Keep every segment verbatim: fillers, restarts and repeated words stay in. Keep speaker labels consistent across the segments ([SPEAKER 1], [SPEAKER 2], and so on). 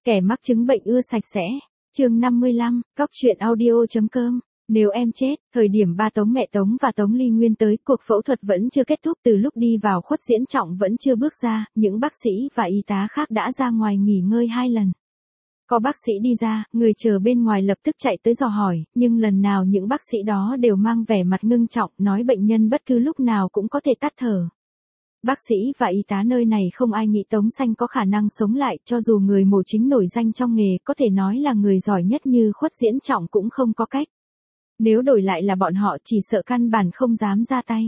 [SPEAKER 1] Kẻ mắc chứng bệnh ưa sạch sẽ. Chương năm mươi lăm, Cóc truyện audio chấm com. Nếu em chết, thời điểm ba Tống mẹ Tống và Tống Ly Nguyên tới, cuộc phẫu thuật vẫn chưa kết thúc, từ lúc đi vào Khuất Diễn Trọng vẫn chưa bước ra, những bác sĩ và y tá khác đã ra ngoài nghỉ ngơi hai lần. Có bác sĩ đi ra, người chờ bên ngoài lập tức chạy tới dò hỏi, nhưng lần nào những bác sĩ đó đều mang vẻ mặt ngưng trọng, nói bệnh nhân bất cứ lúc nào cũng có thể tắt thở. Bác sĩ và y tá nơi này không ai nghĩ Tống Xanh có khả năng sống lại, cho dù người mổ chính nổi danh trong nghề, có thể nói là người giỏi nhất như Khuất Diễn Trọng cũng không có cách. Nếu đổi lại là bọn họ chỉ sợ căn bản không dám ra tay.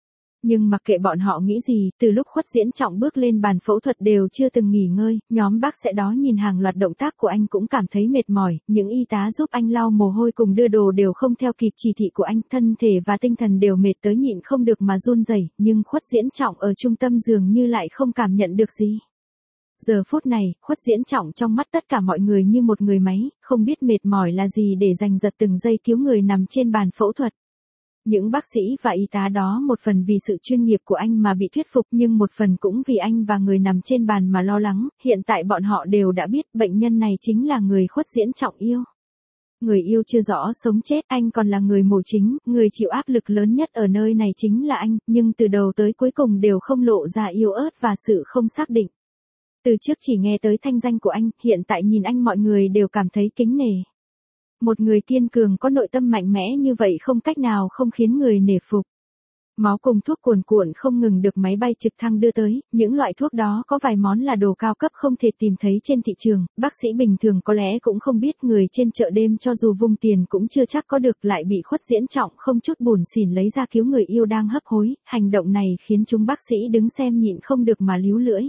[SPEAKER 1] Nhưng mặc kệ bọn họ nghĩ gì, từ lúc Khuất Diễn Trọng bước lên bàn phẫu thuật đều chưa từng nghỉ ngơi, nhóm bác sĩ đó nhìn hàng loạt động tác của anh cũng cảm thấy mệt mỏi, những y tá giúp anh lau mồ hôi cùng đưa đồ đều không theo kịp chỉ thị của anh, thân thể và tinh thần đều mệt tới nhịn không được mà run rẩy, nhưng Khuất Diễn Trọng ở trung tâm dường như lại không cảm nhận được gì. Giờ phút này, Khuất Diễn Trọng trong mắt tất cả mọi người như một người máy, không biết mệt mỏi là gì để giành giật từng giây cứu người nằm trên bàn phẫu thuật. Những bác sĩ và y tá đó một phần vì sự chuyên nghiệp của anh mà bị thuyết phục, nhưng một phần cũng vì anh và người nằm trên bàn mà lo lắng, hiện tại bọn họ đều đã biết bệnh nhân này chính là người Khuất Diễn Trọng yêu. Người yêu chưa rõ sống chết, anh còn là người mổ chính, người chịu áp lực lớn nhất ở nơi này chính là anh, nhưng từ đầu tới cuối cùng đều không lộ ra yếu ớt và sự không xác định. Từ trước chỉ nghe tới thanh danh của anh, hiện tại nhìn anh mọi người đều cảm thấy kính nể. Một người kiên cường có nội tâm mạnh mẽ như vậy không cách nào không khiến người nể phục. Máu cùng thuốc cuồn cuộn không ngừng được máy bay trực thăng đưa tới, những loại thuốc đó có vài món là đồ cao cấp không thể tìm thấy trên thị trường, bác sĩ bình thường có lẽ cũng không biết, người trên chợ đêm cho dù vung tiền cũng chưa chắc có được, lại bị Khuất Diễn Trọng không chút buồn xỉn lấy ra cứu người yêu đang hấp hối, hành động này khiến chúng bác sĩ đứng xem nhịn không được mà líu lưỡi.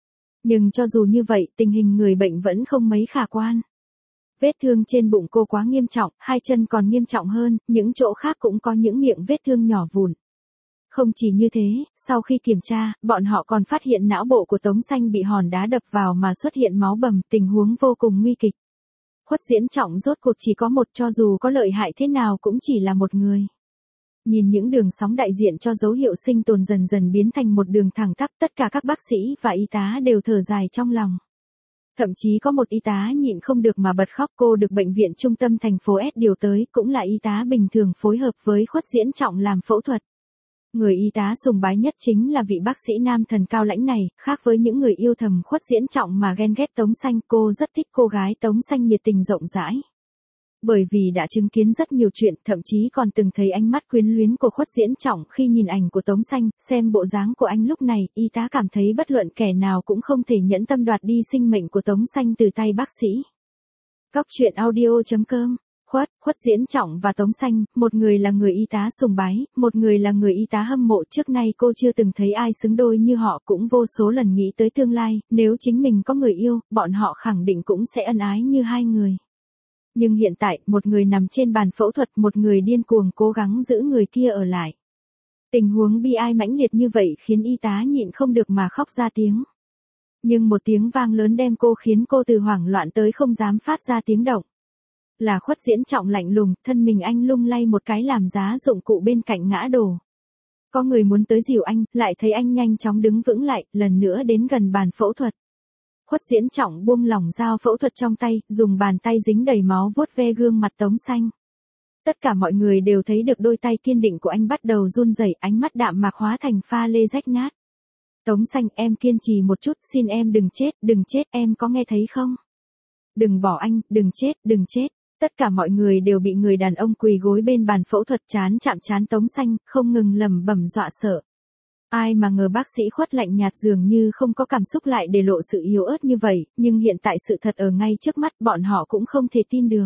[SPEAKER 1] Nhưng cho dù như vậy, tình hình người bệnh vẫn không mấy khả quan. Vết thương trên bụng cô quá nghiêm trọng, hai chân còn nghiêm trọng hơn, những chỗ khác cũng có những miệng vết thương nhỏ vụn. Không chỉ như thế, sau khi kiểm tra, bọn họ còn phát hiện não bộ của Tống Xanh bị hòn đá đập vào mà xuất hiện máu bầm, tình huống vô cùng nguy kịch. Khuất Diễn Trọng rốt cuộc chỉ có một, cho dù có lợi hại thế nào cũng chỉ là một người. Nhìn những đường sóng đại diện cho dấu hiệu sinh tồn dần dần biến thành một đường thẳng tắp, tất cả các bác sĩ và y tá đều thở dài trong lòng. Thậm chí có một y tá nhịn không được mà bật khóc, cô được bệnh viện trung tâm thành phố S điều tới, cũng là y tá bình thường phối hợp với Khuất Diễn Trọng làm phẫu thuật. Người y tá sùng bái nhất chính là vị bác sĩ nam thần cao lãnh này, khác với những người yêu thầm Khuất Diễn Trọng mà ghen ghét Tống Xanh, cô rất thích cô gái Tống Xanh nhiệt tình rộng rãi. Bởi vì đã chứng kiến rất nhiều chuyện, thậm chí còn từng thấy ánh mắt quyến luyến của Khuất Diễn Trọng khi nhìn ảnh của Tống Xanh, xem bộ dáng của anh lúc này, y tá cảm thấy bất luận kẻ nào cũng không thể nhẫn tâm đoạt đi sinh mệnh của Tống Xanh từ tay bác sĩ. Cóc truyện audio chấm com. Khuất, Khuất Diễn Trọng và Tống Xanh, một người là người y tá sùng bái, một người là người y tá hâm mộ, trước nay cô chưa từng thấy ai xứng đôi như họ, cũng vô số lần nghĩ tới tương lai, nếu chính mình có người yêu, bọn họ khẳng định cũng sẽ ân ái như hai người. Nhưng hiện tại, một người nằm trên bàn phẫu thuật, một người điên cuồng cố gắng giữ người kia ở lại. Tình huống bi ai mãnh liệt như vậy khiến y tá nhịn không được mà khóc ra tiếng. Nhưng một tiếng vang lớn đem cô khiến cô từ hoảng loạn tới không dám phát ra tiếng động. Là Khuất Diễn Trọng lạnh lùng, thân mình anh lung lay một cái làm giá dụng cụ bên cạnh ngã đổ. Có người muốn tới dìu anh, lại thấy anh nhanh chóng đứng vững lại, lần nữa đến gần bàn phẫu thuật. Khuất Diễn Trọng buông lỏng dao phẫu thuật trong tay, dùng bàn tay dính đầy máu vuốt ve gương mặt Tống Xanh. Tất cả mọi người đều thấy được đôi tay kiên định của anh bắt đầu run rẩy, ánh mắt đạm mạc hóa thành pha lê rách nát. Tống Xanh, em kiên trì một chút, xin em đừng chết, đừng chết, em có nghe thấy không? Đừng bỏ anh, đừng chết, đừng chết. Tất cả mọi người đều bị người đàn ông quỳ gối bên bàn phẫu thuật chán chạm chán Tống Xanh, không ngừng lẩm bẩm dọa sợ. Ai mà ngờ bác sĩ Khuất lạnh nhạt dường như không có cảm xúc lại để lộ sự yếu ớt như vậy, nhưng hiện tại sự thật ở ngay trước mắt, bọn họ cũng không thể tin được.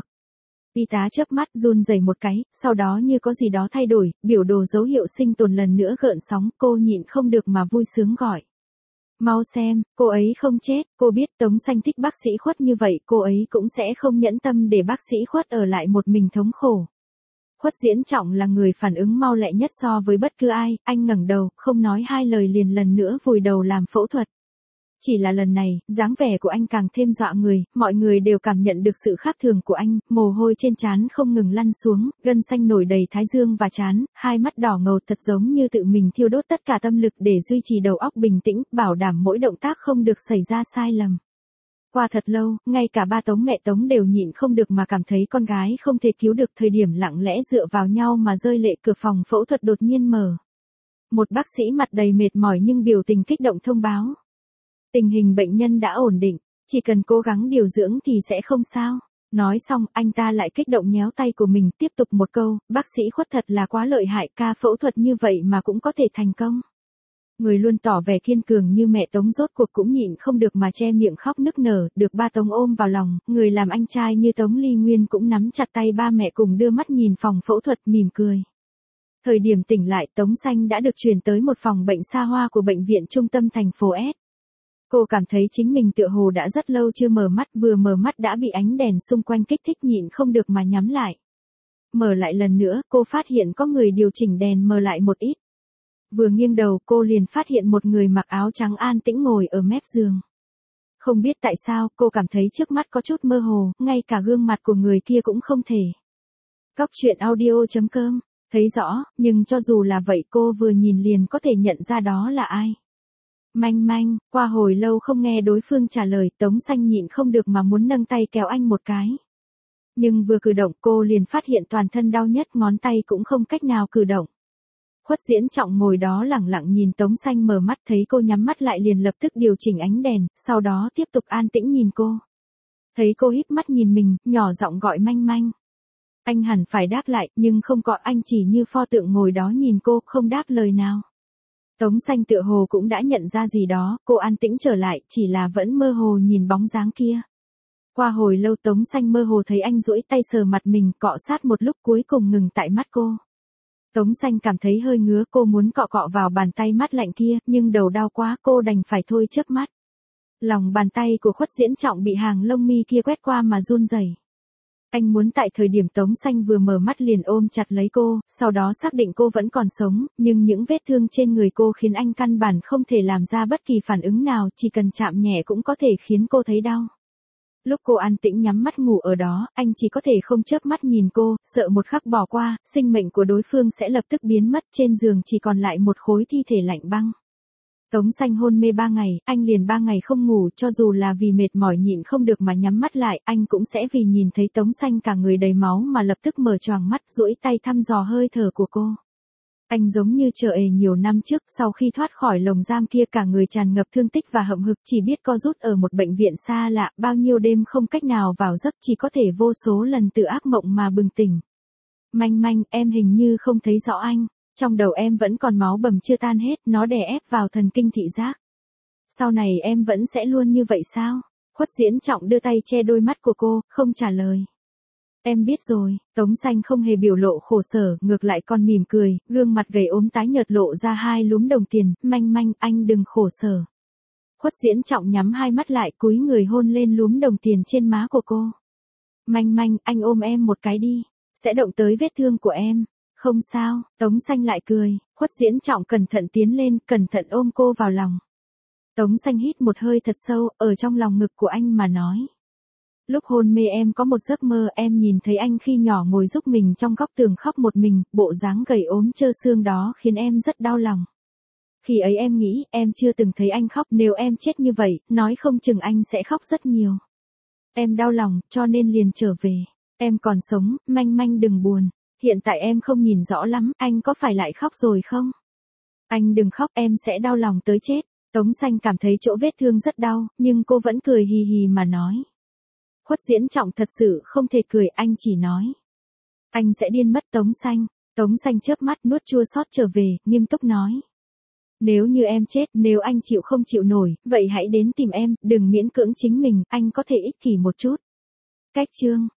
[SPEAKER 1] Y tá chớp mắt run rẩy một cái, sau đó như có gì đó thay đổi, biểu đồ dấu hiệu sinh tồn lần nữa gợn sóng, cô nhịn không được mà vui sướng gọi. Mau xem, cô ấy không chết, cô biết Tống Xanh thích bác sĩ Khuất như vậy, cô ấy cũng sẽ không nhẫn tâm để bác sĩ Khuất ở lại một mình thống khổ. Khuất Diễn Trọng là người phản ứng mau lẹ nhất so với bất cứ ai, anh ngẩng đầu, không nói hai lời liền lần nữa vùi đầu làm phẫu thuật. Chỉ là lần này, dáng vẻ của anh càng thêm dọa người, mọi người đều cảm nhận được sự khác thường của anh, mồ hôi trên trán không ngừng lăn xuống, gân xanh nổi đầy thái dương và trán, hai mắt đỏ ngầu thật giống như tự mình thiêu đốt tất cả tâm lực để duy trì đầu óc bình tĩnh, bảo đảm mỗi động tác không được xảy ra sai lầm. Qua thật lâu, ngay cả ba Tống mẹ Tống đều nhịn không được mà cảm thấy con gái không thể cứu được, thời điểm lặng lẽ dựa vào nhau mà rơi lệ, cửa phòng phẫu thuật đột nhiên mở. Một bác sĩ mặt đầy mệt mỏi nhưng biểu tình kích động thông báo. Tình hình bệnh nhân đã ổn định, chỉ cần cố gắng điều dưỡng thì sẽ không sao. Nói xong, anh ta lại kích động nhéo tay của mình, tiếp tục một câu, bác sĩ Khuất thật là quá lợi hại, ca phẫu thuật như vậy mà cũng có thể thành công. Người luôn tỏ vẻ kiên cường như mẹ Tống rốt cuộc cũng nhịn không được mà che miệng khóc nức nở, được ba Tống ôm vào lòng, người làm anh trai như Tống Ly Nguyên cũng nắm chặt tay ba mẹ cùng đưa mắt nhìn phòng phẫu thuật mỉm cười. Thời điểm tỉnh lại, Tống Xanh đã được chuyển tới một phòng bệnh xa hoa của bệnh viện trung tâm thành phố S. Cô cảm thấy chính mình tựa hồ đã rất lâu chưa mở mắt, vừa mở mắt đã bị ánh đèn xung quanh kích thích, nhịn không được mà nhắm lại. Mở lại lần nữa, cô phát hiện có người điều chỉnh đèn mờ lại một ít. Vừa nghiêng đầu, cô liền phát hiện một người mặc áo trắng an tĩnh ngồi ở mép giường. Không biết tại sao, cô cảm thấy trước mắt có chút mơ hồ, ngay cả gương mặt của người kia cũng không thể. Cóc truyện audio chấm com, thấy rõ, nhưng cho dù là vậy cô vừa nhìn liền có thể nhận ra đó là ai. Manh manh, qua hồi lâu không nghe đối phương trả lời, Tống Xanh nhịn không được mà muốn nâng tay kéo anh một cái. Nhưng vừa cử động cô liền phát hiện toàn thân đau nhất, ngón tay cũng không cách nào cử động. Khuất Diễn Trọng ngồi đó lẳng lặng nhìn Tống Xanh mở mắt, thấy cô nhắm mắt lại liền lập tức điều chỉnh ánh đèn, sau đó tiếp tục an tĩnh nhìn cô. Thấy cô híp mắt nhìn mình, nhỏ giọng gọi manh manh. Anh hẳn phải đáp lại, nhưng không có, anh chỉ như pho tượng ngồi đó nhìn cô, không đáp lời nào. Tống Xanh tựa hồ cũng đã nhận ra gì đó, cô an tĩnh trở lại, chỉ là vẫn mơ hồ nhìn bóng dáng kia. Qua hồi lâu Tống Xanh mơ hồ thấy anh duỗi tay sờ mặt mình, cọ sát một lúc cuối cùng ngừng tại mắt cô. Tống Xanh cảm thấy hơi ngứa, cô muốn cọ cọ vào bàn tay mát lạnh kia, nhưng đầu đau quá, cô đành phải thôi chớp mắt. Lòng bàn tay của Khuất Diễn Trọng bị hàng lông mi kia quét qua mà run rẩy. Anh muốn tại thời điểm Tống Xanh vừa mở mắt liền ôm chặt lấy cô, sau đó xác định cô vẫn còn sống, nhưng những vết thương trên người cô khiến anh căn bản không thể làm ra bất kỳ phản ứng nào, chỉ cần chạm nhẹ cũng có thể khiến cô thấy đau. Lúc cô an tĩnh nhắm mắt ngủ ở đó, anh chỉ có thể không chớp mắt nhìn cô, sợ một khắc bỏ qua, sinh mệnh của đối phương sẽ lập tức biến mất, trên giường chỉ còn lại một khối thi thể lạnh băng. Tống Xanh hôn mê ba ngày, anh liền ba ngày không ngủ, cho dù là vì mệt mỏi nhịn không được mà nhắm mắt lại, anh cũng sẽ vì nhìn thấy Tống Xanh cả người đầy máu mà lập tức mở choàng mắt, duỗi tay thăm dò hơi thở của cô. Anh giống như chờ ề nhiều năm trước, sau khi thoát khỏi lồng giam kia cả người tràn ngập thương tích và hậm hực, chỉ biết co rút ở một bệnh viện xa lạ, bao nhiêu đêm không cách nào vào giấc, chỉ có thể vô số lần từ ác mộng mà bừng tỉnh. Manh manh, em hình như không thấy rõ anh. Trong đầu em vẫn còn máu bầm chưa tan hết, nó đè ép vào thần kinh thị giác. Sau này em vẫn sẽ luôn như vậy sao? Khuất Diễn Trọng đưa tay che đôi mắt của cô, không trả lời. Em biết rồi, Tống Xanh không hề biểu lộ khổ sở, ngược lại còn mỉm cười, gương mặt gầy ốm tái nhợt lộ ra hai lúm đồng tiền, manh manh, anh đừng khổ sở. Khuất Diễn Trọng nhắm hai mắt lại, cúi người hôn lên lúm đồng tiền trên má của cô. Manh manh, anh ôm em một cái đi, sẽ động tới vết thương của em. Không sao, Tống Xanh lại cười, Khuất Diễn Trọng cẩn thận tiến lên, cẩn thận ôm cô vào lòng. Tống Xanh hít một hơi thật sâu, ở trong lòng ngực của anh mà nói. Lúc hôn mê em có một giấc mơ, em nhìn thấy anh khi nhỏ ngồi giúp mình trong góc tường khóc một mình, bộ dáng gầy ốm trơ xương đó khiến em rất đau lòng. Khi ấy em nghĩ, em chưa từng thấy anh khóc, nếu em chết như vậy, nói không chừng anh sẽ khóc rất nhiều. Em đau lòng, cho nên liền trở về. Em còn sống, manh manh đừng buồn. Hiện tại em không nhìn rõ lắm, anh có phải lại khóc rồi không? Anh đừng khóc, em sẽ đau lòng tới chết. Tống Xanh cảm thấy chỗ vết thương rất đau, nhưng cô vẫn cười hì hì mà nói. Khuất Diễn Trọng thật sự không thể cười, anh chỉ nói. Anh sẽ điên mất Tống Xanh. Tống Xanh chớp mắt nuốt chua xót trở về, nghiêm túc nói. Nếu như em chết, nếu anh chịu không chịu nổi, vậy hãy đến tìm em, đừng miễn cưỡng chính mình, anh có thể ích kỷ một chút. Cách chương.